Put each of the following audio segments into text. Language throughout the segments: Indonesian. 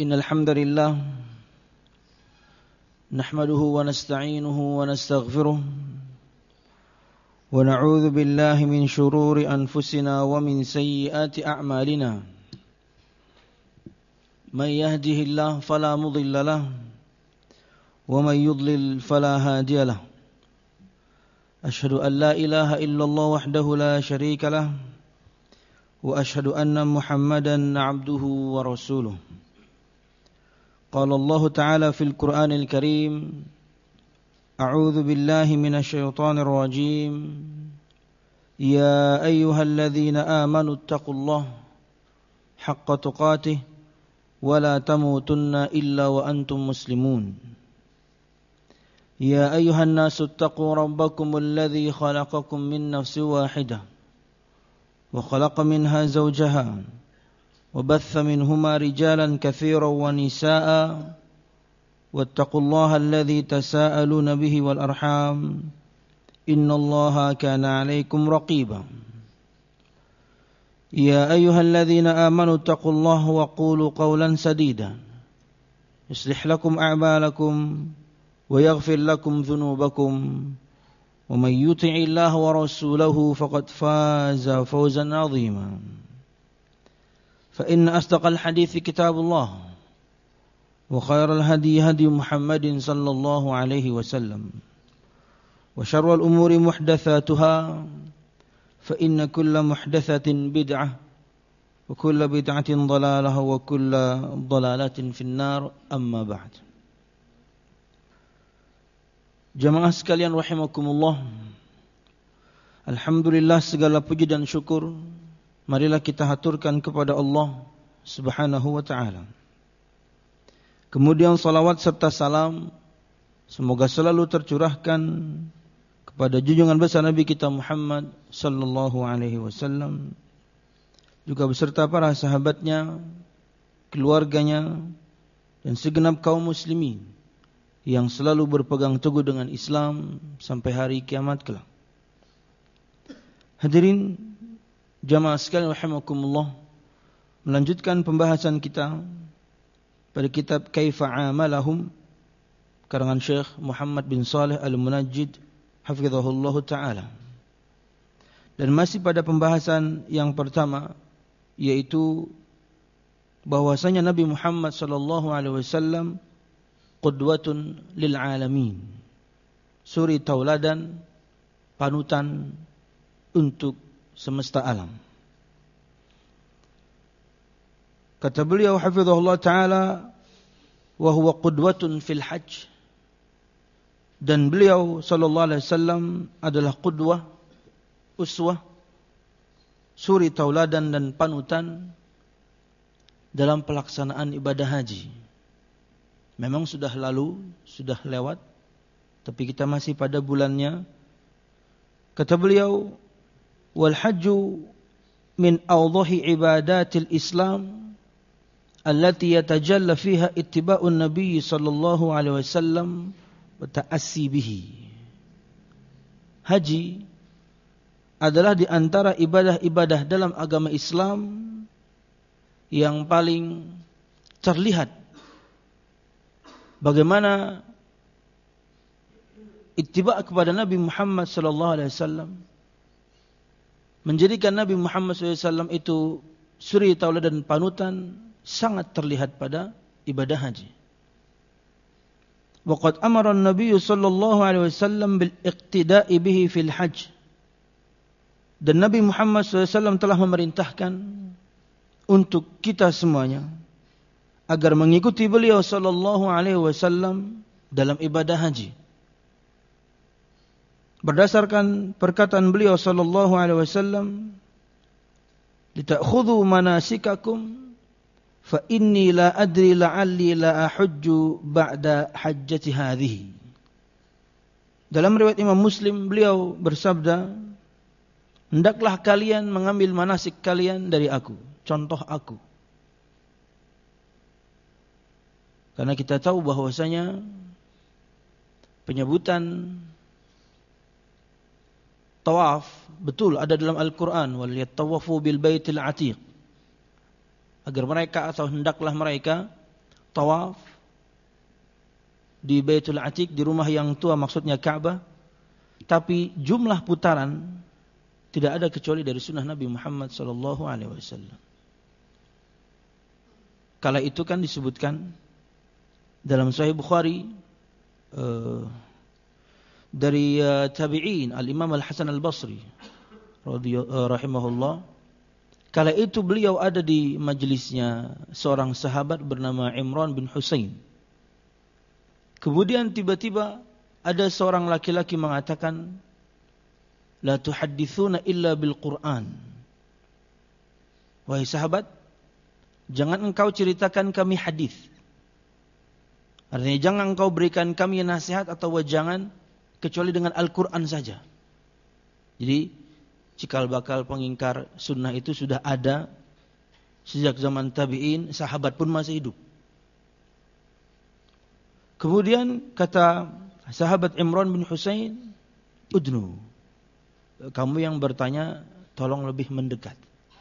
إن الحمد لله نحمده ونستعينه ونستغفره ونعوذ بالله من شرور أنفسنا ومن سيئات أعمالنا من يهده الله فلا مضل له ومن يضلل فلا هادي له أشهد أن لا إله إلا الله وحده لا شريك له وأشهد أن محمدا عبده ورسوله قال الله تعالى في القرآن الكريم أعوذ بالله من الشيطان الرجيم يا أيها الذين آمنوا اتقوا الله حق تقاته ولا تموتن إلا وأنتم مسلمون يا أيها الناس اتقوا ربكم الذي خلقكم من نفس واحدة وخلق منها زوجها وبث منهما رجالا كثيرا ونساء واتقوا الله الذي تساءلون به والأرحام إن الله كان عليكم رقيبا يا أيها الذين آمنوا اتقوا الله وقولوا قولا سديدا يصلح لكم أعمالكم ويغفر لكم ذنوبكم ومن يطع الله ورسوله فقد فاز فوزا عظيما فإن أصدق الحديث كتاب الله وخير الهدي هدي محمد صلى الله عليه وسلم وشر الأمور محدثاتها فإن كل محدثة بدعة وكل بدعة ضلالة وكل ضلالة في النار أما بعد. Jamaah sekalian rahimakumullah, alhamdulillah segala puji dan syukur marilah kita haturkan kepada Allah Subhanahu wa ta'ala. Kemudian salawat serta salam semoga selalu tercurahkan kepada junjungan besar Nabi kita Muhammad sallallahu alaihi wasallam, juga beserta para sahabatnya, keluarganya, dan segenap kaum muslimin yang selalu berpegang teguh dengan Islam sampai hari kiamat kelak. Hadirin jamaah sekalian rahimakumullah, melanjutkan pembahasan kita pada kitab Kaifa Amalahum karangan Syekh Muhammad bin Saleh Al-Munajjid hafizahullah ta'ala. Dan masih pada pembahasan yang pertama, yaitu bahwasanya Nabi Muhammad sallallahu alaihi wasallam qudwatun lil alamin, suri tauladan, panutan untuk semesta alam. Kata beliau hafizahullah ta'ala, wa huwa qudwatun fil hajj, dan beliau sallallahu alaihi wasallam adalah qudwah, uswah, suri tauladan dan panutan dalam pelaksanaan ibadah haji. Memang sudah lalu, sudah lewat, tapi kita masih pada bulannya. Kata beliau, wal hajju min awdahi ibadatil Islam allati yatajalla fiha ittiba'un nabiy sallallahu alaihi wasallam wa ta'assi bihi. Haji adalah di antara ibadah-ibadah dalam agama Islam yang paling terlihat bagaimana ittiba' kepada Nabi Muhammad sallallahu alaihi wasallam, menjadikan Nabi Muhammad SAW itu suri tauladan dan panutan sangat terlihat pada ibadah haji. Waqad amara an-nabiy sallallahu alaihi wasallam bil iqtida'i bihi fil hajj. Dan Nabi Muhammad SAW telah memerintahkan untuk kita semuanya agar mengikuti beliau sallallahu alaihi wasallam dalam ibadah haji. Berdasarkan perkataan beliau sallallahu alaihi wasallam, "Litakhudhu manasikakum fa inni la adri la'alli la ahujju ba'da hajjati hadhihi." Dalam riwayat Imam Muslim beliau bersabda, "Hendaklah kalian mengambil manasik kalian dari aku, contoh aku." Karena kita tahu bahwasanya penyebutan tawaf betul ada dalam Al-Quran, wal yattawafu bil baitil atiq, agar mereka atau hendaklah mereka tawaf di Baitul Atiq, di rumah yang tua, maksudnya Ka'bah, tapi jumlah putaran tidak ada kecuali dari sunnah Nabi Muhammad SAW. Kala itu kan disebutkan dalam Sahih Bukhari dari tabi'in Al-Imam Al-Hasan Al-Basri rahimahullah. Kala itu beliau ada di majelisnya seorang sahabat bernama Imran bin Husain. Kemudian tiba-tiba ada seorang laki-laki mengatakan, la tuhaddithuna illa bil Qur'an. Wahai sahabat, jangan engkau ceritakan kami hadis. Artinya jangan engkau berikan kami nasihat atau wejangan kecuali dengan Al-Quran saja. Jadi cikal bakal pengingkar sunnah itu sudah ada sejak zaman tabi'in, sahabat pun masih hidup. Kemudian kata sahabat Imran bin Husain, udnu, kamu yang bertanya tolong lebih mendekat.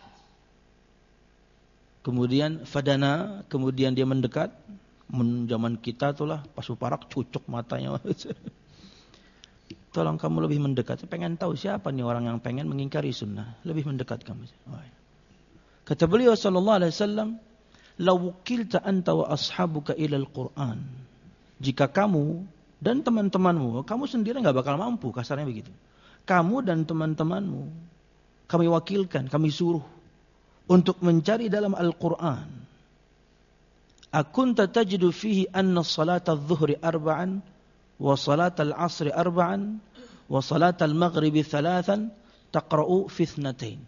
Kemudian fadana, kemudian dia mendekat. Zaman kita itulah pas parak cucuk matanya. Tolong kamu lebih mendekat. Pengen tahu siapa nih orang yang pengen mengingkari sunnah. Lebih mendekat kamu. Kata beliau sallallahu alaihi wasallam, "La wukilta anta wa ashabuka ilal Qur'an." Jika kamu dan teman-temanmu, kamu sendiri enggak bakal mampu, kasarnya begitu. Kamu dan teman-temanmu kami wakilkan, kami suruh untuk mencari dalam Al-Qur'an. Akunta tajidu fihi anna salat adh-dhuhri arba'an wa salat al-'asri arba'an wa salat al-maghribi thalathan taqra'u fi ithnatain.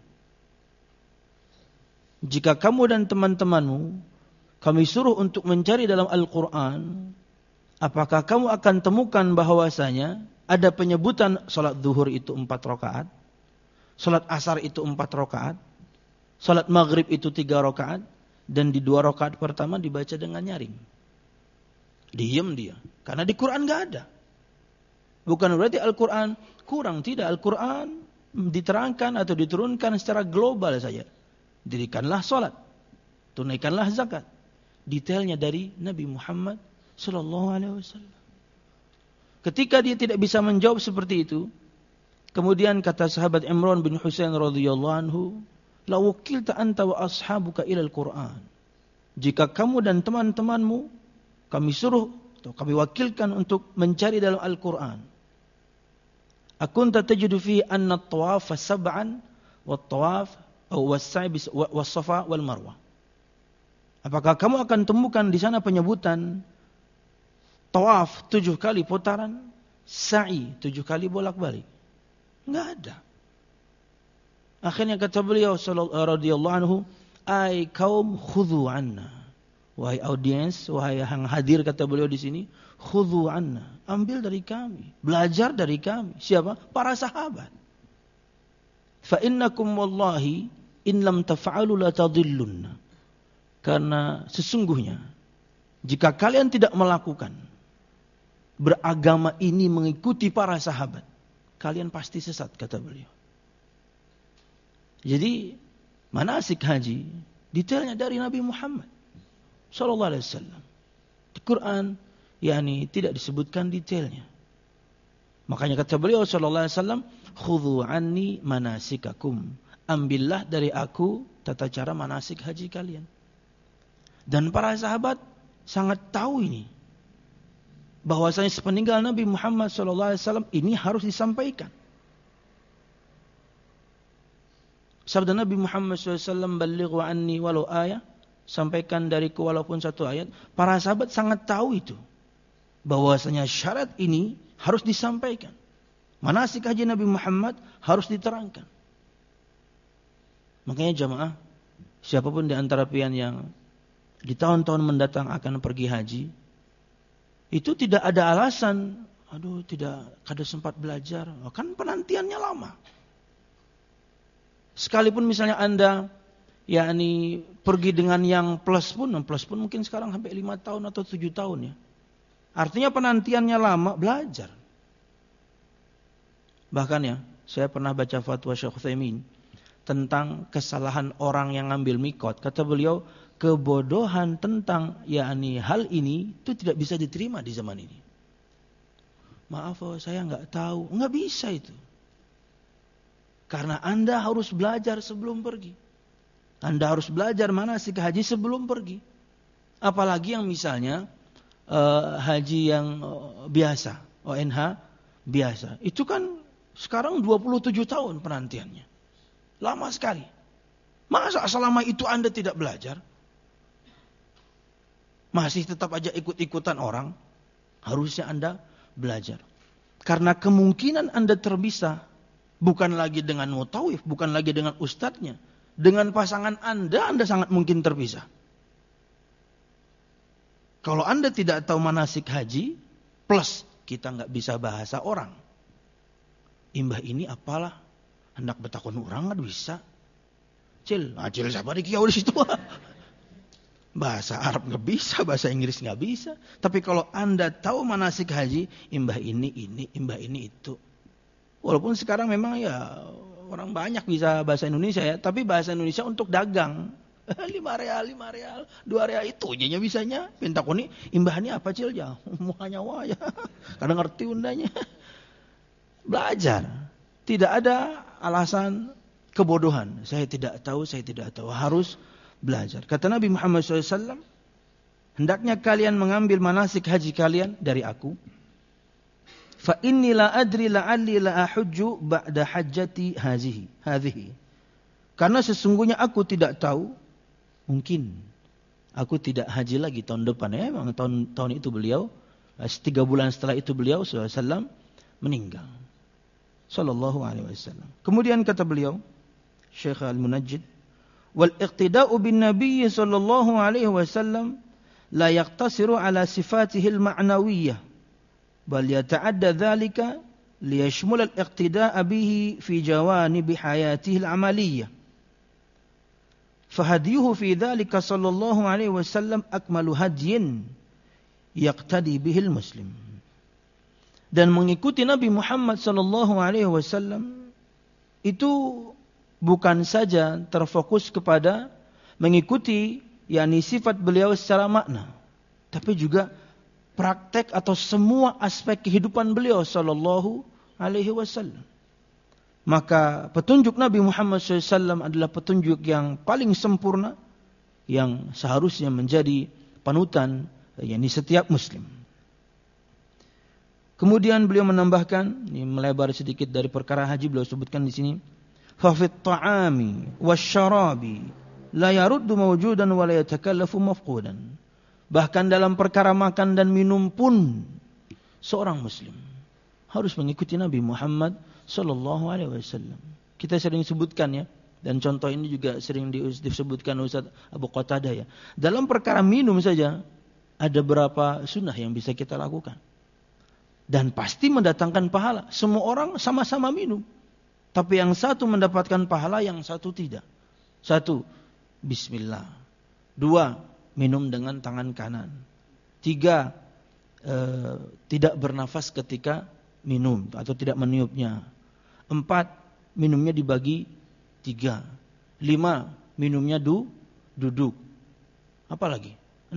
Jika kamu dan teman-temanmu kami suruh untuk mencari dalam Al-Qur'an, apakah kamu akan temukan bahwasanya ada penyebutan salat zuhur itu 4 rakaat, salat asar itu 4 rakaat, salat maghrib itu 3 rakaat, dan di 2 rakaat pertama dibaca dengan nyaring. Diam dia, karena di Quran enggak ada. Bukan berarti Al-Quran kurang, tidak. Al-Quran diterangkan atau diturunkan secara global saja. Dirikanlah salat, tunaikanlah zakat. Detailnya dari Nabi Muhammad sallallahu alaihi wasallam. Ketika dia tidak bisa menjawab seperti itu, kemudian kata sahabat Imran bin Husain radhiyallahu anhu, "La wukilta anta wa ashabuka ilal Qur'an." Jika kamu dan teman-temanmu kami suruh atau kami wakilkan untuk mencari dalam Al-Qur'an. Akunta tajidu fi anna at-tawaf sab'an wa at-tawaf was-sa'i was-safa wal marwah. Apakah kamu akan temukan di sana penyebutan tawaf 7 kali putaran, sa'i 7 kali bolak-balik? Enggak ada. Akhirnya kata beliau radhiyallahu anhu, "Ai kaum khudhu anna." Wahai audiens, wahai yang hadir, kata beliau di sini, khudhu anna, ambil dari kami, belajar dari kami. Siapa? Para sahabat. Fa innakum wallahi in lam taf'alu la tadhillunna. Karena sesungguhnya jika kalian tidak melakukan beragama ini mengikuti para sahabat, kalian pasti sesat, kata beliau. Jadi manasik haji detailnya dari Nabi Muhammad sallallahu alaihi wasallam. Di Quran tidak disebutkan detailnya. Makanya kata beliau sallallahu alaihi wasallam, khudhu anni manasikakum. Ambillah dari aku tata cara manasik haji kalian. Dan para sahabat sangat tahu ini, bahwasanya sepeninggal Nabi Muhammad SAW ini harus disampaikan. Sabda Nabi Muhammad SAW, "Ballighu anni walau ayah," sampaikan dariku walaupun 1 ayat. Para sahabat sangat tahu itu, bahwasanya syarat ini harus disampaikan. Manasik haji Nabi Muhammad harus diterangkan. Makanya jamaah, siapapun di antara pian yang di tahun-tahun mendatang akan pergi haji, itu tidak ada alasan, tidak kada sempat belajar, kan penantiannya lama. Sekalipun misalnya Anda pergi dengan yang plus pun mungkin sekarang sampai 5 tahun atau 7 tahun ya. Artinya penantiannya lama, belajar. Bahkan ya, saya pernah baca fatwa Syekh Utsaimin tentang kesalahan orang yang ngambil mikot. Kata beliau, kebodohan tentang hal ini itu tidak bisa diterima di zaman ini. Maaf, saya nggak tahu. Nggak bisa itu. Karena Anda harus belajar sebelum pergi. Anda harus belajar manasik haji sebelum pergi. Apalagi yang misalnya haji yang biasa, ONH biasa. Itu kan sekarang 27 tahun penantiannya. Lama sekali. Masa selama itu Anda tidak belajar? Masih tetap aja ikut-ikutan orang? Harusnya Anda belajar. Karena kemungkinan Anda terpisah bukan lagi dengan mutawif, bukan lagi dengan ustadznya. Dengan pasangan Anda sangat mungkin terpisah. Kalau Anda tidak tahu manasik haji, plus kita nggak bisa bahasa orang. Imbah ini apalah, hendak bertakun orang nggak bisa. Cil siapa di kiau di situ? Bahasa Arab nggak bisa, bahasa Inggris nggak bisa. Tapi kalau Anda tahu manasik haji, imbah ini, imbah ini itu. Walaupun sekarang memang ya orang banyak bisa bahasa Indonesia ya, tapi bahasa Indonesia untuk dagang. 5 real, 2 real itu aja bisanya. Pinta koni, imbah ini apa Cil ya? Mukanya wah ya. Kadang ngerti undanya. Belajar. Tidak ada alasan kebodohan. Saya tidak tahu. Harus belajar. Kata Nabi Muhammad SAW, hendaknya kalian mengambil manasik haji kalian dari aku. Fa inni la adri la'alli la ahujju ba'da hajjati hadhihi. Karena sesungguhnya aku tidak tahu, mungkin aku tidak haji lagi tahun depan. Ya, memang tahun itu beliau 3 bulan setelah itu beliau SAW meninggal. Sallallahu alaihi wasallam. Kemudian kata beliau, Syekh Al-Munajjid, wal iqtida'u bin Nabi sallallahu alaihi wasallam la yaqtasiru ala sifatihi al-ma'nawiyyah bal yata'adda dhalika liyashmul al-iqtida'a bihi fi jawanib hayatihi al-'amaliyyah fahadiyuhu fi dhalika sallallahu alaihi wasallam akmalu hadyin yaqtadi bihi al-muslim. Dan mengikuti Nabi Muhammad sallallahu alaihi wasallam itu bukan saja terfokus kepada mengikuti sifat beliau secara makna, tapi juga praktek atau semua aspek kehidupan beliau sallallahu alaihi wasallam. Maka petunjuk Nabi Muhammad SAW adalah petunjuk yang paling sempurna, yang seharusnya menjadi panutan setiap muslim. Kemudian beliau menambahkan, ini melebar sedikit dari perkara haji, beliau sebutkan di sini, fa fit ta'ami wasyarabi la yaruddu mawjudan wa la yatakallafu mafqudan. Bahkan dalam perkara makan dan minum pun seorang muslim harus mengikuti Nabi Muhammad sallallahu alaihi wasallam. Kita sering sebutkan ya, dan contoh ini juga sering disebutkan Ustaz Abu Qatadah ya. Dalam perkara minum saja ada berapa sunnah yang bisa kita lakukan. Dan pasti mendatangkan pahala. Semua orang sama-sama minum. Tapi yang satu mendapatkan pahala, yang satu tidak. 1, bismillah. 2, minum dengan tangan kanan. 3, tidak bernafas ketika minum atau tidak meniupnya. 4, minumnya dibagi 3. 5, minumnya duduk. Apa lagi? 6.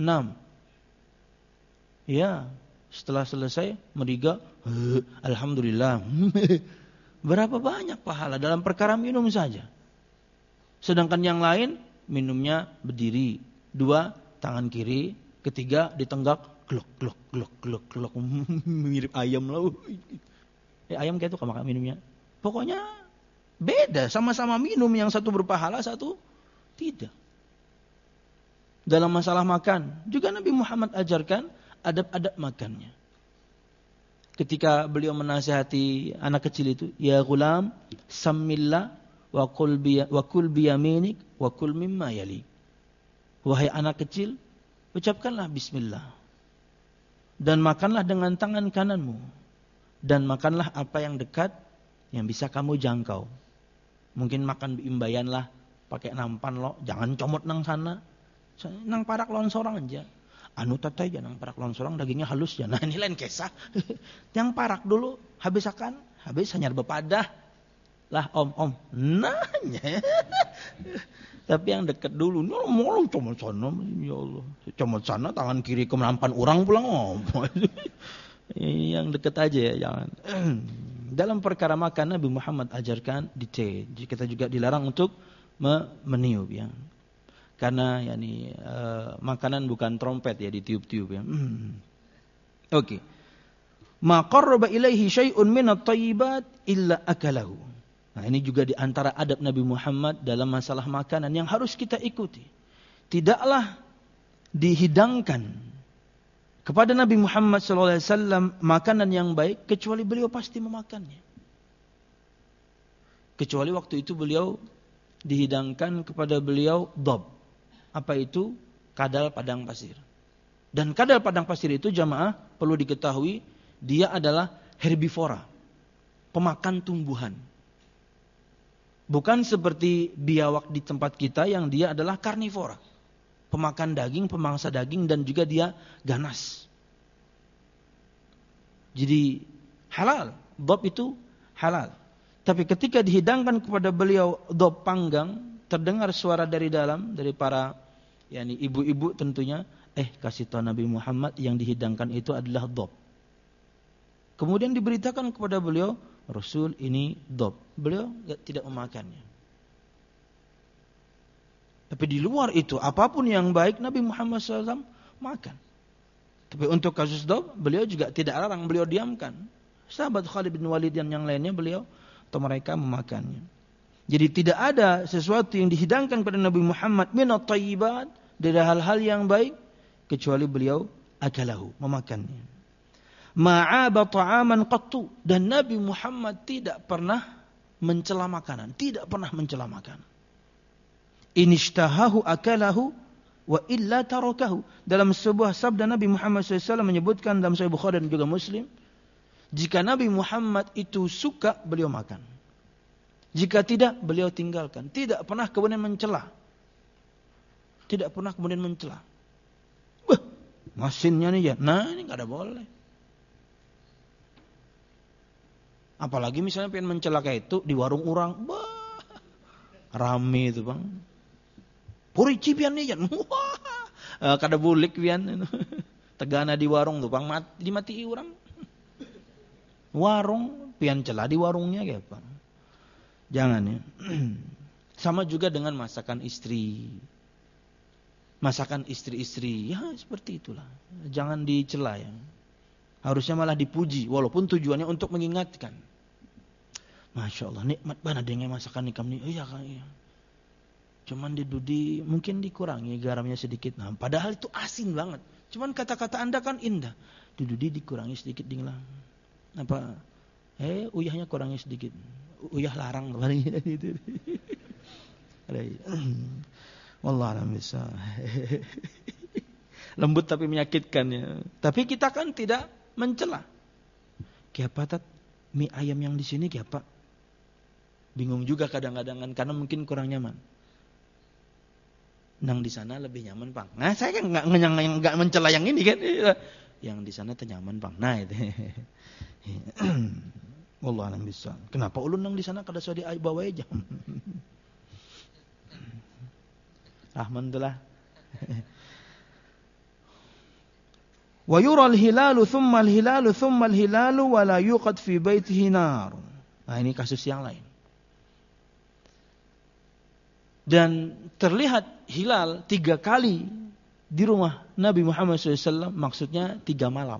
Ya, setelah selesai meriga, alhamdulillah. Berapa banyak pahala dalam perkara minum saja. Sedangkan yang lain minumnya berdiri, 2 tangan kiri, 3 ditenggak, glok glok glok glok glok, mirip ayam lah. Ayam kayak itu kan makan minumnya. Pokoknya beda, sama-sama minum, yang satu berpahala, satu tidak. Dalam masalah makan juga Nabi Muhammad ajarkan adab-adab makannya. Ketika beliau menasihati anak kecil itu, ya ghulam, sammillah wa kul biyaminik wa kul mimma yali. Wahai anak kecil, ucapkanlah bismillah. Dan makanlah dengan tangan kananmu. Dan makanlah apa yang dekat yang bisa kamu jangkau. Mungkin makan imbayan lah, pakai nampan lo, jangan comot nang sana. Nang parak lawan sorang aja. Anu tatai jangan parak lawan sorang, dagingnya halus ya. Nah ini lain kisah. Yang parak dulu, habis akan, habis hanya bepadah. Lah om, nanya. Tapi yang dekat dulu, mau comot sana, ya Allah. Comot sana, tangan kiri ke menampan orang pulang. Oh. Yang dekat aja ya, jangan. Dalam perkara makan Nabi Muhammad ajarkan detail. Kita juga dilarang untuk meniup ya. Karena makanan bukan trompet ya ditiup-tiup ya. Oke. Ma qarraba ilaihi syai'un minat thayyibat illa akalahu. Nah, ini juga di antara adab Nabi Muhammad dalam masalah makanan yang harus kita ikuti. Tidaklah dihidangkan kepada Nabi Muhammad SAW makanan yang baik kecuali beliau pasti memakannya. Kecuali waktu itu beliau dihidangkan kepada beliau dhab. Apa itu? Kadal padang pasir. Dan kadal padang pasir itu jamaah perlu diketahui dia adalah herbivora, pemakan tumbuhan. Bukan seperti biawak di tempat kita yang dia adalah karnivora, pemakan daging, pemangsa daging dan juga dia ganas. Jadi halal, dhab itu halal. Tapi ketika dihidangkan kepada beliau dhab panggang, terdengar suara dari dalam dari para ibu-ibu tentunya, kasih tahu Nabi Muhammad yang dihidangkan itu adalah dhab. Kemudian diberitakan kepada beliau, Rasul ini dhab. Beliau tidak memakannya. Tapi di luar itu, apapun yang baik Nabi Muhammad SAW makan. Tapi untuk kasus dhab, beliau juga tidak larang, beliau diamkan. Sahabat Khalid bin Walid dan yang lainnya beliau atau mereka memakannya. Jadi tidak ada sesuatu yang dihidangkan pada Nabi Muhammad minat thayyibat, dari hal-hal yang baik, kecuali beliau akalahu, memakannya. Ma'aba ta'aman qattu, dan Nabi Muhammad tidak pernah mencela makanan, tidak pernah mencela makanan. Inishtahahu akalahu wa illa tarakahu. Dalam sebuah sabda Nabi Muhammad SAW menyebutkan dalam Sahih Bukhari dan juga Muslim, jika Nabi Muhammad itu suka, beliau makan. Jika tidak, beliau tinggalkan. Tidak pernah kemudian mencela. Tidak pernah kemudian mencela. Masinnya nih ya. Nah, ini enggak ada boleh. Apalagi misalnya pengen mencela kayak itu di warung orang, rame itu bang. Puri cipian nih ya, kada bulik pian, tegana di warung tuh bang, dimati orang. Warung pian cela di warungnya kayak bang. Jangan ya. Sama juga dengan masakan istri. Masakan istri-istri, ya seperti itulah. Jangan dicela ya. Harusnya malah dipuji, walaupun tujuannya untuk mengingatkan. Masya Allah, nikmat banget dengan masakan nikam ini. Iya kan, iya. Cuman mungkin dikurangi garamnya sedikit. Nah, padahal itu asin banget. Cuman kata-kata Anda kan indah. Dikurangi sedikit dinglah. Apa? Uyahnya kurangi sedikit. Uyah larang kemarin gitu. Wallah alam bisa. Lembut tapi menyakitkan ya. Tapi kita kan tidak mencela. Kayak apa tat? Mie ayam yang di sini kayak apa? Bingung juga kadang-kadang kan karena mungkin kurang nyaman. Nang di sana lebih nyaman, Bang. Nah, saya kan enggak mencela yang ini kan. Yang di sana ternyaman, Bang. Nah, itu. Wallah alam bisa. Kenapa ulun nang di sana kada sudah dibawa aja? Rahman itulah. Wa yura al-hilalu thumma al-hilalu thumma al-hilalu wa la yuqad fi baitihi nar. Nah, ini kasus yang lain. Dan terlihat hilal 3 kali di rumah Nabi Muhammad SAW, maksudnya 3 malam.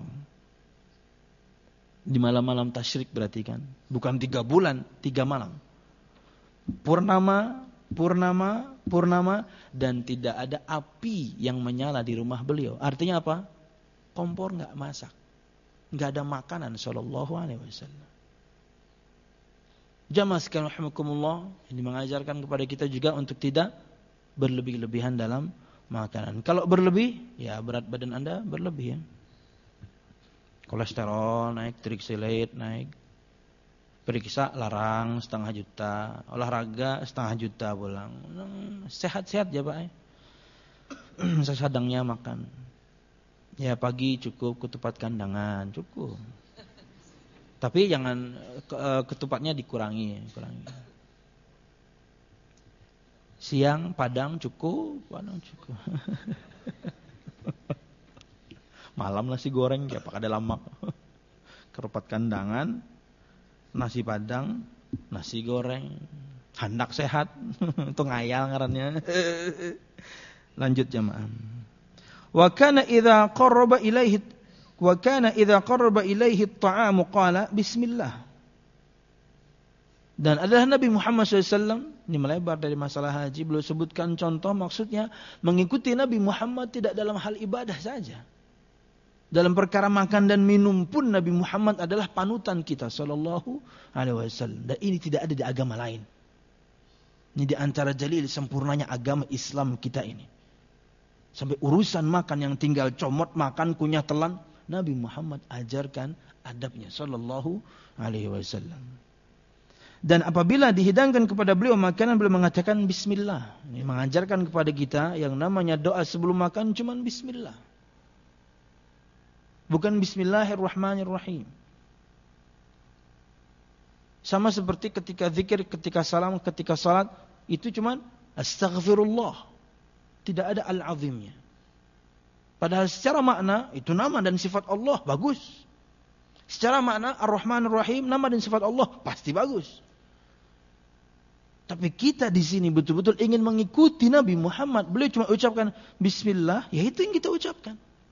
Di malam-malam tasyrik berarti kan. Bukan 3 bulan, 3 malam. Purnama, dan tidak ada api yang menyala di rumah beliau. Artinya apa? Kompor enggak masak. Enggak ada makanan sallallahu alaihi wasallam. Jamaah sekalian rahimakumullah, ini mengajarkan kepada kita juga untuk tidak berlebih-lebihan dalam makanan. Kalau berlebih, ya berat badan Anda berlebih ya. Kolesterol naik, trigliserid naik. Periksa larang 500 juta, olahraga 500 juta pulang. Sehat-sehat ya Pak. Sesadangnya makan. Ya pagi cukup ketupat kandangan, cukup. Tapi jangan ketupatnya dikurangi. Siang padang cukup. Malam nasi goreng ya pakai ada lemak. Kerupat kandangan, nasi padang, nasi goreng, handak sehat. Itu ngayal ngarannya. Lanjut jemaah. Wa kana idza qarraba ilaihi at-ta'amu qala bismillah. Dan adalah Nabi Muhammad SAW, ini melebar dari masalah haji, beliau sebutkan contoh, maksudnya mengikuti Nabi Muhammad tidak dalam hal ibadah saja. Dalam perkara makan dan minum pun Nabi Muhammad adalah panutan kita sallallahu alaihi wasallam. Dan ini tidak ada di agama lain. Ini di antara jalil sempurnanya agama Islam kita ini. Sampai urusan makan yang tinggal comot makan kunyah telan, Nabi Muhammad ajarkan adabnya sallallahu alaihi wasallam. Dan apabila dihidangkan kepada beliau makanan, beliau mengatakan bismillah. Ini mengajarkan kepada kita yang namanya doa sebelum makan cuman bismillah. Bukan bismillahirrahmanirrahim. Sama seperti ketika zikir, ketika salam, ketika salat, itu cuman astaghfirullah. Tidak ada al-azimnya. Padahal secara makna itu nama dan sifat Allah bagus. Secara makna ar-Rahmanir-Rahim nama dan sifat Allah pasti bagus. Tapi kita di sini betul-betul ingin mengikuti Nabi Muhammad. Beliau cuma ucapkan bismillah, ya itu yang kita ucapkan.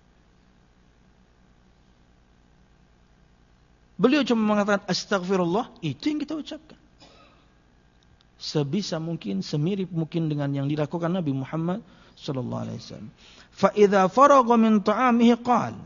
Beliau cuma mengatakan astaghfirullah, itu yang kita ucapkan. Sebisa mungkin, semirip mungkin dengan yang dilakukan Nabi Muhammad sallallahu alaihi wasallam. Fa idza faragha min ta'amihi qala.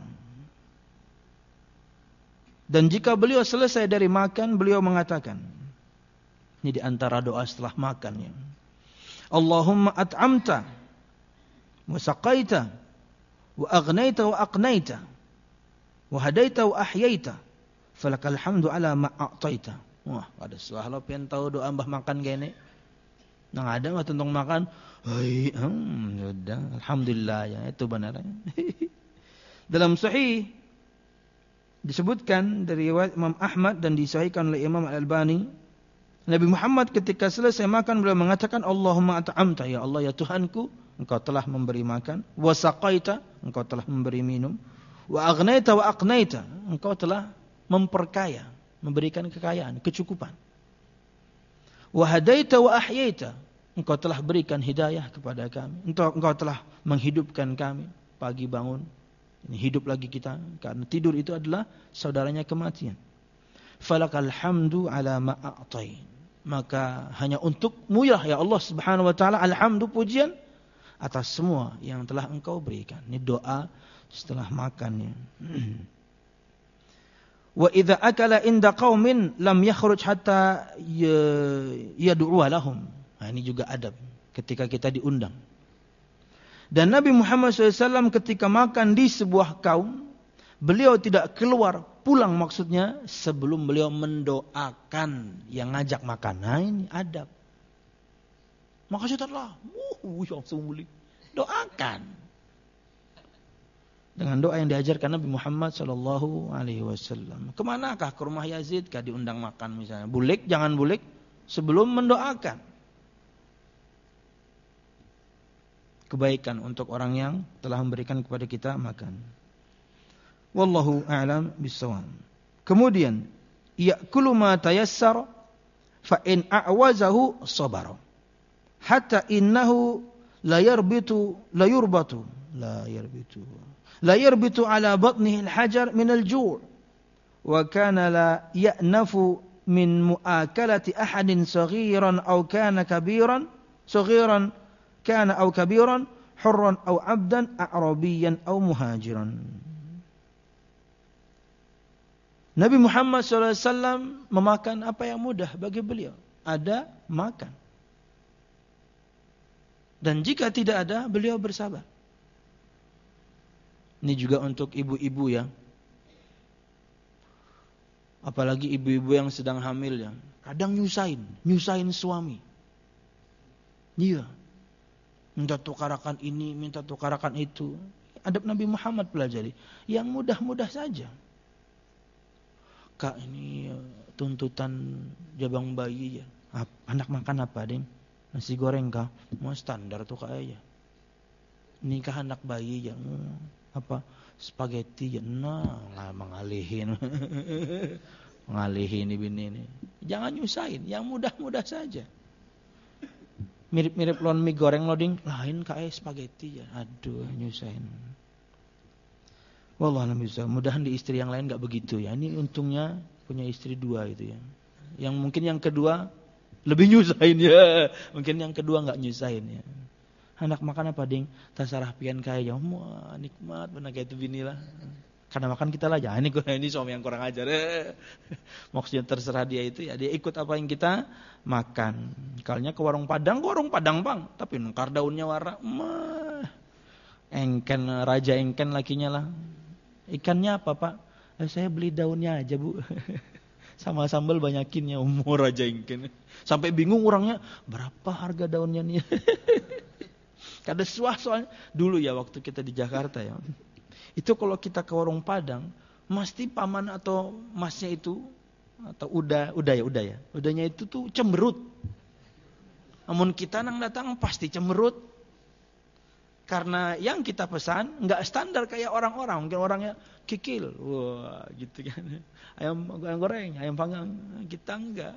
Dan jika beliau selesai dari makan, beliau mengatakan, ini di antara doa setelah makan ya. Allahumma at'amta wa saqaita wa aghnaita wa aqnaita wa hadaita wa ahyaita falakal hamdu ala ma a'taita. Wah, ada setelah lo pengen tahu doa mbah makan gini. Nang ada mah tentang makan, sudah alhamdulillah ya, itu benar. Dalam sahih disebutkan dari riwayat Imam Ahmad dan disahihkan oleh Imam Al-Albani, Nabi Muhammad ketika selesai makan beliau mengatakan Allahumma at'amta, ya Allah ya Tuhanku, engkau telah memberi makan, wa saqaita, engkau telah memberi minum, wa aghnaita wa aqnaita, engkau telah memperkaya, memberikan kekayaan, kecukupan. Wa hadaita wa ahyaita, engkau telah berikan hidayah kepada kami, engkau telah menghidupkan kami, pagi bangun, ini hidup lagi kita, karena tidur itu adalah saudaranya kematian. Falakal hamdu ala ma a'tain, maka hanya untukmu ya Allah subhanahu wa ta'ala alhamdu, pujian atas semua yang telah engkau berikan. Ini doa setelah makannya. Wa idza akala inda qaumin lam yakhruj hatta yad'u lahum. Nah, ini juga adab ketika kita diundang. Dan Nabi Muhammad SAW ketika makan di sebuah kaum, beliau tidak keluar, pulang maksudnya, sebelum beliau mendoakan yang ngajak makan. Nah, ini adab. Maka setelah langsung mulai doakan dengan doa yang diajarkan Nabi Muhammad sallallahu alaihi wasallam. Kemanakah? Ke rumah Yazid kah diundang makan misalnya? Bulik, jangan bulik sebelum mendoakan kebaikan untuk orang yang telah memberikan kepada kita makan. Wallahu a'lam bissawab. Kemudian, ya'kulu ma tayassar fa in a'wazahu sabara. Hatta innahu la yarbitu ala batnihi al-hajar min al-ju' wa kana la ya'nafu min mu'akalati ahadin saghiran aw kana kabiran hurran aw 'abdan a'rabiyyan aw muhajiran. Nabi Muhammad SAW memakan apa yang mudah bagi beliau. Ada, makan. Dan jika tidak ada, beliau bersabar. Ini juga untuk ibu-ibu ya. Apalagi ibu-ibu yang sedang hamil ya. Kadang nyusahin suami. Iya. Minta tukarakan ini, minta tukarakan itu. Adab Nabi Muhammad pelajari. Yang mudah-mudah saja. Kak, ini tuntutan jabang bayi ya. Anak makan apa, Ding? Nasi goreng kah? Mau standar tuh kayaknya. Nikah anak bayi ya apa? Spaghetti ya. Nah, mengalihin. Mengalihin ini. Jangan nyusahin, yang mudah-mudah saja. Mirip-mirip lon mie goreng loading, lain kayak spaghetti ya. Aduh, nyusahin. Wallahualam bishawab. Mudahan di istri yang lain enggak begitu ya. Ini untungnya punya istri 2 itu ya. Yang mungkin yang kedua lebih nyusahin ya. Mungkin yang kedua enggak nyusahin ya. Anak makan apa, Ding? Terserah pian kayak wah, nikmat benar kayak itu binilah. Karena makan kita lah, ya ini suami yang kurang ajar. Maksudnya terserah dia itu ya, dia ikut apa yang kita makan. Kalanya ke warung Padang Bang. Tapi nukar daunnya warna, engken, raja engken lakinya lah. Ikannya apa Pak? Saya beli daunnya aja Bu. Sama sambal banyakin ya, raja engken. Sampai bingung orangnya, berapa harga daunnya nih? Kada soalnya dulu ya waktu kita di Jakarta ya. Itu kalau kita ke warung Padang, mesti paman atau masnya itu atau udah ya. Udahnya itu tuh cemberut. Namun kita nang datang pasti cemberut. Karena yang kita pesan enggak standar kayak orang-orang. Mungkin orangnya kikil. Wah, gitu kan. Ayam goreng, ayam panggang. Kita enggak.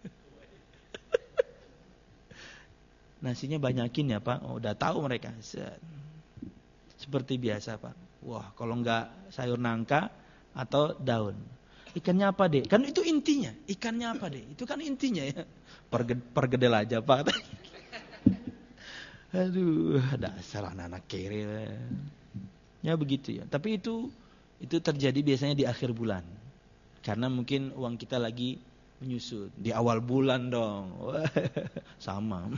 Nasinya banyakin ya Pak. Oh, udah tahu mereka. Seperti biasa Pak. Wah, kalau enggak sayur nangka atau daun. Ikannya apa, Dek? Kan itu intinya. Ikannya apa, Dek? Itu kan intinya ya. Pergedel aja, Pak. Aduh, dasar anak-anak kere. Ya begitu ya. Tapi itu terjadi biasanya di akhir bulan. Karena mungkin uang kita lagi menyusut. Di awal bulan dong. Wah, sama.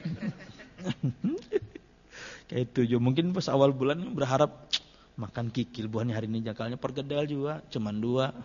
Kayak itu. Mungkin pas awal bulan berharap makan kikil, buahnya hari ini jakalnya pergedel juga, cuman 2.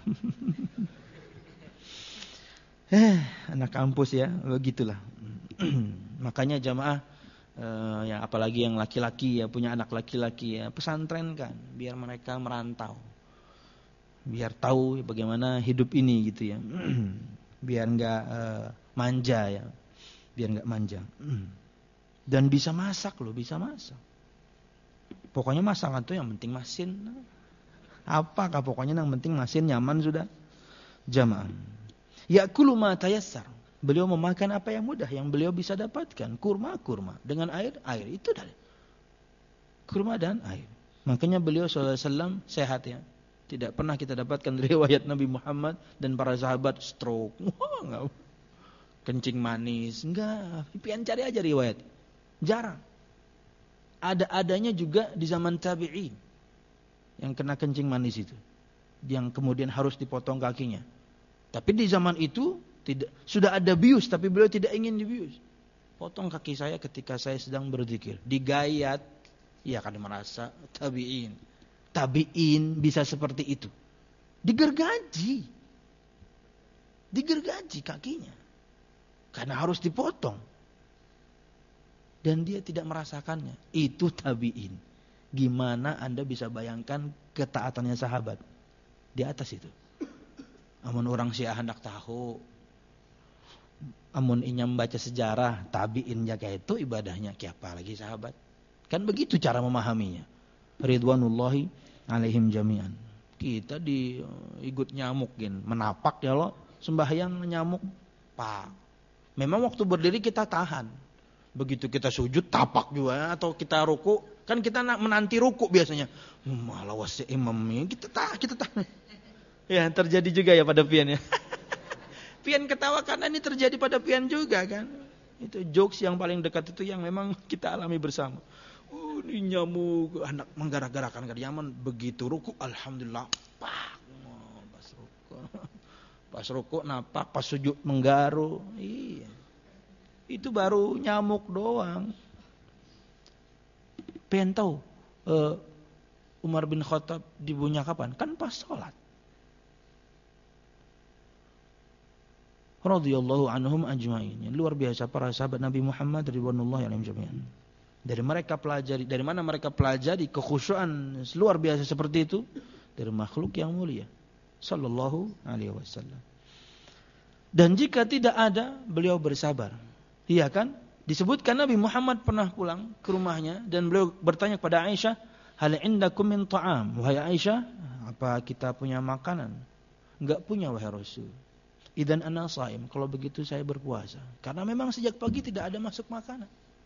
Anak kampus ya, begitulah. Makanya jamaah ya apalagi yang laki-laki ya, punya anak laki-laki ya, pesantren kan, biar mereka merantau. Biar tahu bagaimana hidup ini gitu ya. Biar enggak manja ya. Biar enggak manja. Dan bisa masak loh, bisa masak. Pokoknya masakan tuh yang penting masin. Apakah pokoknya yang penting masin, nyaman sudah. Jamaah. Ya'kulu ma tayassar. Beliau memakan apa yang mudah yang beliau bisa dapatkan. Kurma dengan air itu dari. Kurma dan air. Makanya beliau SAW sehat ya. Tidak pernah kita dapatkan riwayat Nabi Muhammad dan para sahabat stroke. Wah, enggak. Kencing manis, enggak. Pian cari aja riwayat. Jarang. Adanya juga di zaman tabi'in yang kena kencing manis itu, yang kemudian harus dipotong kakinya. Tapi di zaman itu sudah ada bius, tapi beliau tidak ingin dibius. Potong kaki saya ketika saya sedang berzikir. Digayat, ya karena merasa tabi'in bisa seperti itu. Digergaji kakinya, karena harus dipotong. Dan dia tidak merasakannya. Itu tabi'in. Gimana Anda bisa bayangkan ketaatannya sahabat di atas itu? Amun orang Syiah hendak tahu, amun inyam baca sejarah tabi'in ya kayak itu ibadahnya kayak apa lagi sahabat? Kan begitu cara memahaminya. Ridwanullahi alaihim jami'an. Kita ikut nyamuk menapak ya lo, sembahyang nyamuk pak. Memang waktu berdiri kita tahan. Begitu kita sujud tapak juga, atau kita ruku, kan kita menanti ruku biasanya. Malah wasi imamnya kita tahan. Ya terjadi juga ya pada pian ya. Pian ketawa karena ini terjadi pada pian juga kan. Itu jokes yang paling dekat itu yang memang kita alami bersama. Ini nyamuk anak menggarak-garakan kediaman, begitu ruku alhamdulillah pak. Pas ruku napak, pas sujud menggaru. Iya. Itu baru nyamuk doang. Pengen tahu Umar bin Khattab dibunya kapan? Kan pas sholat. Radhiyallahu anhum ajma'in. Luar biasa para sahabat Nabi Muhammad ridwanullahi alaihim jami'an. Dari mana mereka pelajari kekhusyuan luar biasa seperti itu? Dari makhluk yang mulia sallallahu alaihi wasallam. Dan jika tidak ada, beliau bersabar. Iya kan? Disebutkan Nabi Muhammad pernah pulang ke rumahnya dan beliau bertanya kepada Aisyah, "Hal indakum min ta'am?" Wahai Aisyah, apa kita punya makanan? Enggak punya wahai Rasul. Idzan ana shaim, kalau begitu saya berpuasa. Karena memang sejak pagi tidak ada masuk makanan.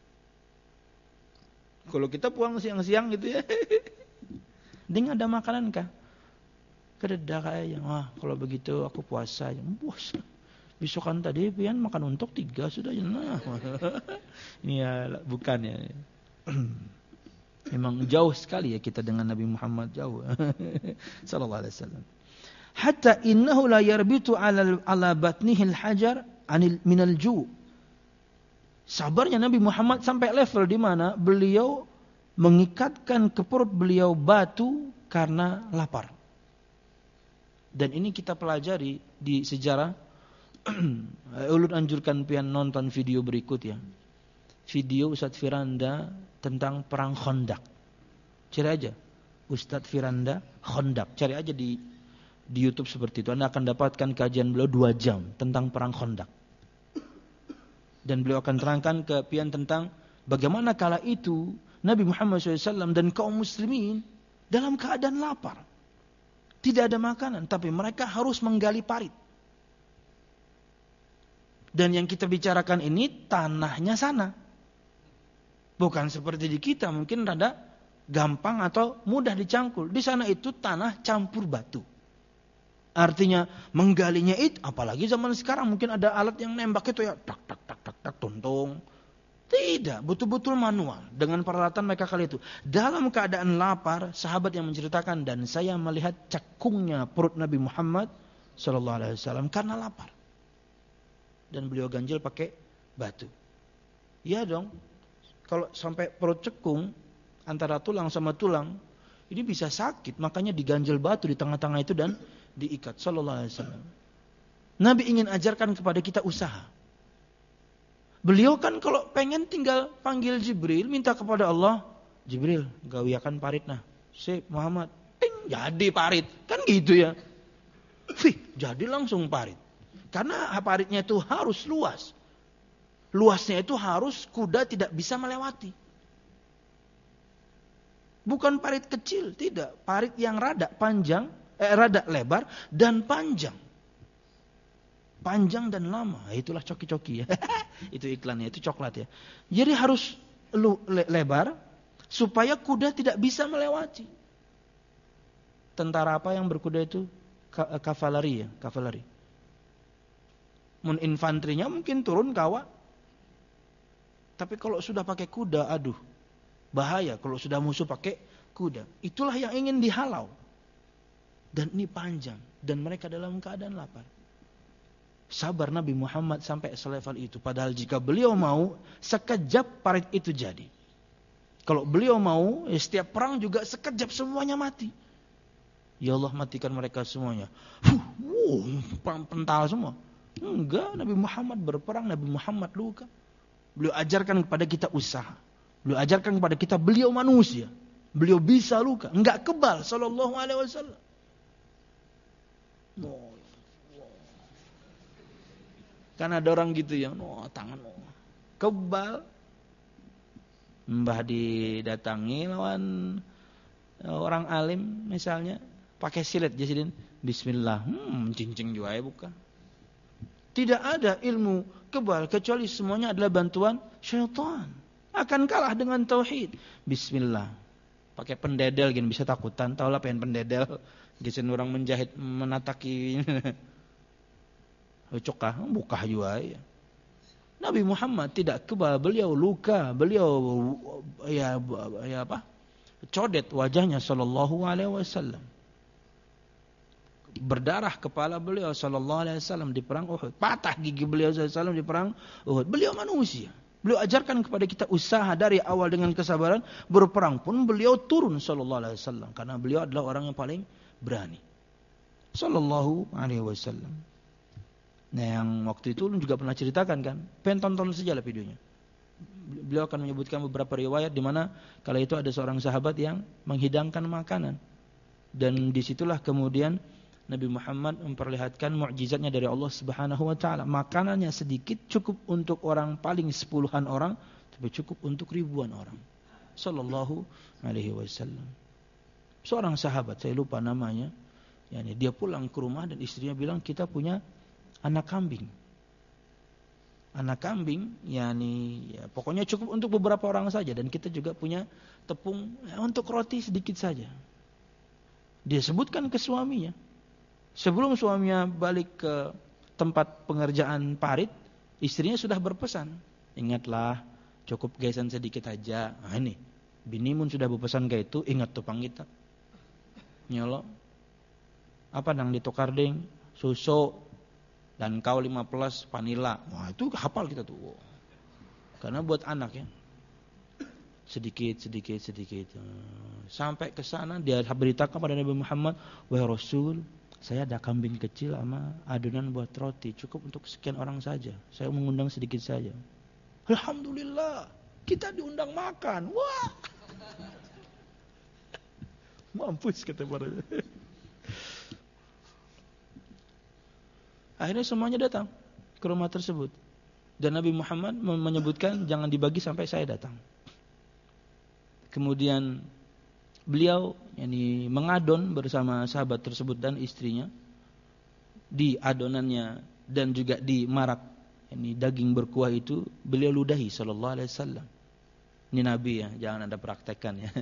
Kalau kita pulang siang-siang gitu ya. Ding ada makanan kah? Kededak aja. Wah, kalau begitu aku puasa aja. Puasa. Besokan tadi pian makan untuk 3 sudah. Nah. Ini ya bukan ya. Memang jauh sekali ya kita dengan Nabi Muhammad, jauh. Sallallahu alaihi wasallam. Hatta innahu la yarbitu ala batnihi al-hajar minal ju'. Sabarnya Nabi Muhammad sampai level di mana beliau mengikatkan ke perut beliau batu karena lapar. Dan ini kita pelajari di sejarah. Ulun anjurkan pian nonton video berikut ya. Video Ustadz Firanda tentang perang Khandaq. Cari aja Ustadz Firanda Khandaq. Cari aja di YouTube seperti itu. Anda akan dapatkan kajian beliau 2 jam tentang perang Khandaq. Dan beliau akan terangkan ke pian tentang bagaimana kala itu Nabi Muhammad SAW dan kaum muslimin dalam keadaan lapar. Tidak ada makanan, tapi mereka harus menggali parit. Dan yang kita bicarakan ini tanahnya sana. Bukan seperti di kita, mungkin rada gampang atau mudah dicangkul. Di sana itu tanah campur batu. Artinya menggalinya itu, apalagi zaman sekarang mungkin ada alat yang nembak itu ya, tak tuntung. Tidak, betul-betul manual dengan peralatan mereka kali itu. Dalam keadaan lapar, sahabat yang menceritakan, dan saya melihat cakungnya perut Nabi Muhammad SAW karena lapar. Dan beliau ganjil pakai batu. Iya dong. Kalau sampai perut cekung antara tulang sama tulang, ini bisa sakit. Makanya diganjil batu di tengah-tengah itu dan diikat. Sallallahu alaihi wasallam. Nabi ingin ajarkan kepada kita usaha. Beliau kan kalau pengen tinggal panggil Jibril, minta kepada Allah, Jibril, gawiakan parit nah. Sip Muhammad, ting, jadi parit. Kan gitu ya. Jadi langsung parit. Karena paritnya itu harus luas. Luasnya itu harus kuda tidak bisa melewati. Bukan parit kecil, tidak. Parit yang rada panjang, rada lebar dan panjang. Panjang dan lama. Itulah coki-coki ya. Itu iklannya, itu coklat ya. Jadi harus lebar supaya kuda tidak bisa melewati. Tentara apa yang berkuda itu? Kavaleri ya, kavaleri. Mun infanterinya mungkin turun kawa. Tapi kalau sudah pakai kuda, aduh, bahaya kalau sudah musuh pakai kuda. Itulah yang ingin dihalau. Dan ini panjang. Dan mereka dalam keadaan lapar. Sabar Nabi Muhammad sampai selevel itu. Padahal jika beliau mau, sekejap parit itu jadi. Kalau beliau mau, ya setiap perang juga sekejap semuanya mati. Ya Allah, matikan mereka semuanya. Pental semua. Enggak, Nabi Muhammad berperang, Nabi Muhammad luka. Beliau ajarkan kepada kita usaha. Beliau ajarkan kepada kita, beliau manusia. Beliau bisa luka, enggak kebal sallallahu alaihi wasallam. Kan ada orang gitu yang tangan kebal. Mbah didatangi lawan orang alim misalnya, pakai silet jasidin, bismillah, cincing juga ya bukan. Tidak ada ilmu kebal kecuali semuanya adalah bantuan syaitan. Akan kalah dengan tauhid. Bismillah. Pakai pendedel gini bisa takutan. Tahu lah pengen pendedel. Gisen orang menjahit menataki. Cokah, buka juga ya. Nabi Muhammad tidak kebal, beliau luka, beliau codet wajahnya sallallahu alaihi wasallam. Berdarah kepala beliau sallallahu alaihi wasallam di perang Uhud. Patah gigi beliau sallallahu alaihi wasallam di perang Uhud. Beliau manusia. Beliau ajarkan kepada kita usaha dari awal dengan kesabaran. Berperang pun beliau turun sallallahu alaihi wasallam karena beliau adalah orang yang paling berani. Sallallahu alaihi wasallam. Nah, yang waktu itu juga pernah ceritakan kan. Pengen tonton saja lah videonya. Beliau akan menyebutkan beberapa riwayat di mana kala itu ada seorang sahabat yang menghidangkan makanan. Dan disitulah kemudian Nabi Muhammad memperlihatkan mukjizatnya dari Allah Subhanahu wa taala. Makanannya sedikit cukup untuk orang paling 10-an orang, tapi cukup untuk ribuan orang. Sallallahu alaihi wasallam. Seorang sahabat, saya lupa namanya, dia pulang ke rumah dan istrinya bilang, kita punya anak kambing. Anak kambing, pokoknya cukup untuk beberapa orang saja, dan kita juga punya tepung untuk roti sedikit saja. Dia sebutkan ke suaminya. Sebelum suaminya balik ke tempat pengerjaan parit, istrinya sudah berpesan, ingatlah, cukup gesan sedikit aja. Nah ini, binimun sudah berpesan kayak itu, ingat tupang kita. Nyolok, apa nang ditukar ding, susu, dan kau 15 vanila. Wah itu hafal kita tuh. Karena buat anak ya. Sedikit. Sampai ke sana dia beritakan pada Nabi Muhammad, wahai Rasul, saya ada kambing kecil sama adonan buat roti, cukup untuk sekian orang saja. Saya mengundang sedikit saja. Alhamdulillah, kita diundang makan. Wah. Mampus kata para. Akhirnya semuanya datang ke rumah tersebut. Dan Nabi Muhammad menyebutkan jangan dibagi sampai saya datang. Kemudian beliau mengadon bersama sahabat tersebut dan istrinya di adonannya dan juga di marak daging berkuah itu beliau ludahi sallallahu alaihi wasallam. Ini Nabi ya, jangan Anda praktekkan ya.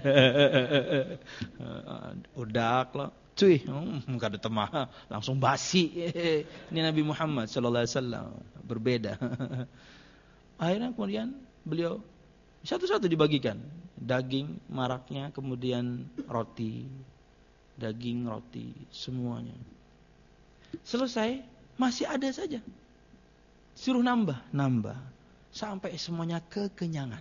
Udak lah, cuy, enggak ada temah, langsung basi. Ini Nabi Muhammad sallallahu alaihi wasallam, berbeda. Akhirnya kemudian beliau satu-satu dibagikan. Daging, maraknya, kemudian roti. Daging, roti, semuanya. Selesai, masih ada saja. Suruh nambah. Sampai semuanya kekenyangan.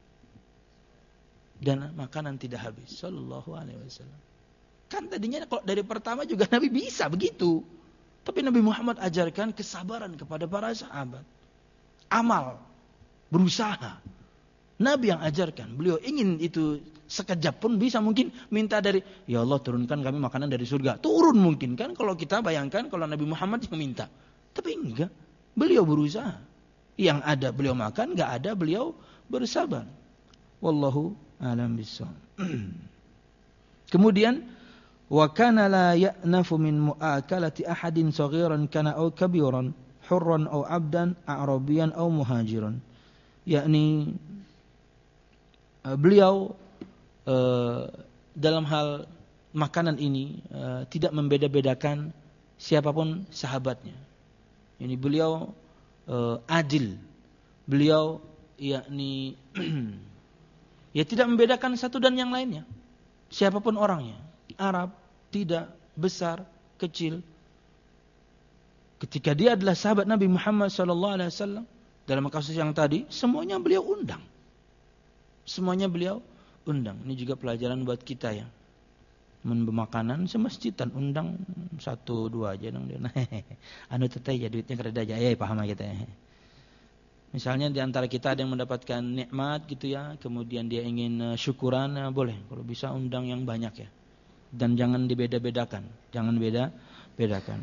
Dan makanan tidak habis. Sallallahu alaihi wasallam. Kan tadinya kalau dari pertama juga Nabi bisa begitu. Tapi Nabi Muhammad ajarkan kesabaran kepada para sahabat. Amal, berusaha. Nabi yang ajarkan. Beliau ingin itu sekejap pun bisa mungkin minta dari, ya Allah turunkan kami makanan dari surga. Turun mungkin kan kalau kita bayangkan kalau Nabi Muhammad yang minta. Tapi enggak. Beliau berusaha. Yang ada beliau makan, enggak ada beliau bersabar. Wallahu a'lam bishawab. Kemudian wa kana la ya'nafu min mu'akalati ahadin saghiran kana aw kabiran, hurran aw 'abdan, a'rabiyan aw muhajiran. Yakni beliau dalam hal makanan ini tidak membeda-bedakan siapapun sahabatnya. Ini beliau adil. Beliau yakni ya tidak membedakan satu dan yang lainnya. Siapapun orangnya, Arab, tidak, besar, kecil. Ketika dia adalah sahabat Nabi Muhammad SAW, dalam kasus yang tadi, semuanya beliau undang. Semuanya beliau undang. Ini juga pelajaran buat kita ya. Makanan semasjidan undang 1-2 aja dong dia. Anu teteh ya duitnya kereda aja. Ya paham kita ya. Misalnya di antara kita ada yang mendapatkan nikmat gitu ya, kemudian dia ingin syukuran, boleh. Kalau bisa undang yang banyak ya. Dan jangan dibeda-bedakan. Jangan beda-bedakan.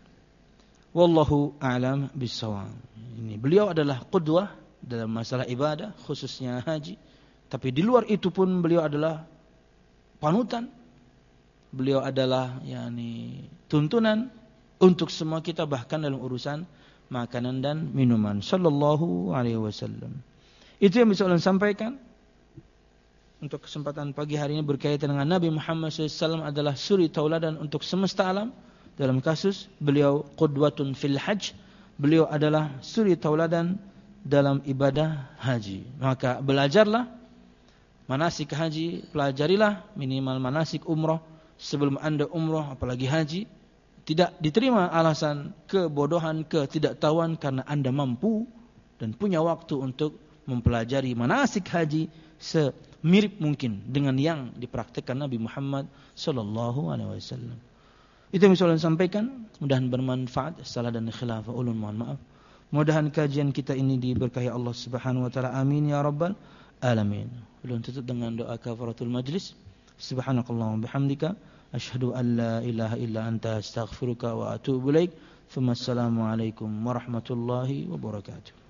Wallahu a'lam bishawab. Ini beliau adalah qudwah dalam masalah ibadah, khususnya haji. Tapi di luar itu pun beliau adalah panutan. Beliau adalah tuntunan untuk semua kita bahkan dalam urusan makanan dan minuman. Sallallahu alaihi wasallam. Itu yang bisa ulun sampaikan untuk kesempatan pagi hari ini berkaitan dengan Nabi Muhammad SAW adalah suri tauladan untuk semesta alam. Dalam kasus beliau qudwatun fil hajj. Beliau adalah suri tauladan dalam ibadah haji. Maka belajarlah manasik haji, pelajarilah minimal manasik umrah sebelum Anda umrah, apalagi haji. Tidak diterima alasan kebodohan, ketidaktahuan karena Anda mampu dan punya waktu untuk mempelajari manasik haji semirip mungkin dengan yang dipraktikkan Nabi Muhammad sallallahu alaihi wasallam. Itu yang bisa saya sampaikan, mudah-mudahan bermanfaat. Salah dan khilaf ulun mohon maaf. Mudah-mudahan kajian kita ini diberkahi Allah Subhanahu wa taala. Amin ya rabbal alamin. Belum tutup dengan doa kafaratul majlis. Subhanakallahumma bihamdika Asyhadu an la ilaha illa anta astaghfiruka wa atubu ilaik. Assalamualaikum warahmatullahi wabarakatuh.